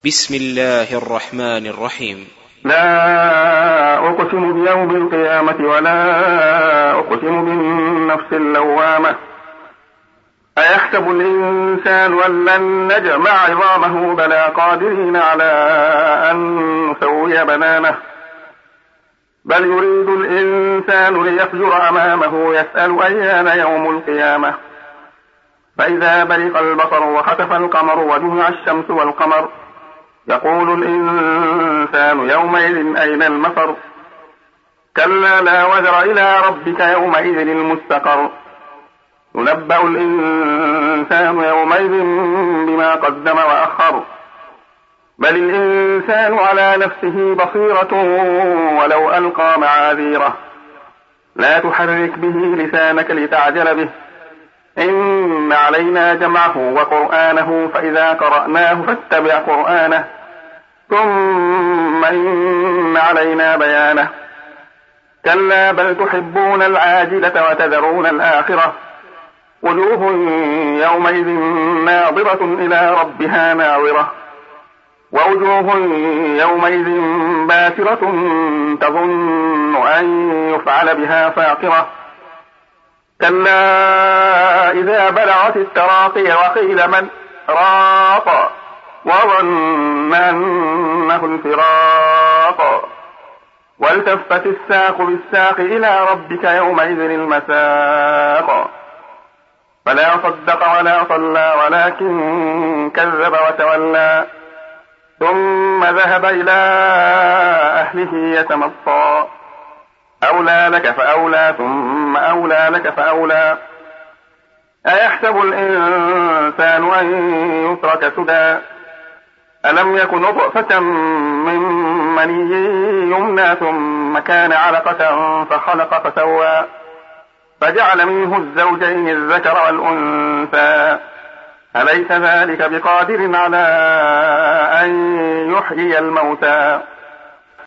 بسم الله الرحمن الرحيم. لا أقسم بيوم القيامة ولا أقسم بالنفس اللوامة. أيحسب الإنسان أن لن نجمع عظامه بلى قادرين على أن نسوي بنانه. بل يريد الإنسان ليفجر أمامه يسأل أيان يوم القيامة. فإذا برق البصر وخسف القمر وجمع الشمس والقمر يقول الإنسان يومئذ أين المفر. كلا لا وزر إلى ربك يومئذ المستقر. ينبأ الإنسان يومئذ بما قدم وأخر. بل الإنسان على نفسه بصيرة ولو ألقى معاذيره. لا تحرك به لسانك لتعجل به. إن علينا جمعه وقرآنه فإذا قرأناه فاتبع قرآنه ثم إن علينا بيانه. كلا بل تحبون العاجلة وتذرون الآخرة. وجوه يومئذ ناظرة إلى ربها ناظرة. ووجوه يومئذ باسرة تظن أن يفعل بها فاقرة. كلا إذا بلغت التراقي وقيل من راق وظن أنه الفراق. والتفت الساق بالساق إلى ربك يومئذ المساق. فلا صدق ولا صلى ولكن كذب وتولى ثم ذهب إلى أهله يتمطى. أولى لك فأولى ثم أولى لك فأولى. أيحسب الإنسان أن يترك سدى. ألم يكن نطفة من مني يمنى ثم كان علقة فخلق فسوى فجعل منه الزوجين الذكر والأنثى. أليس ذلك بقادر على أن يحيي الموتى.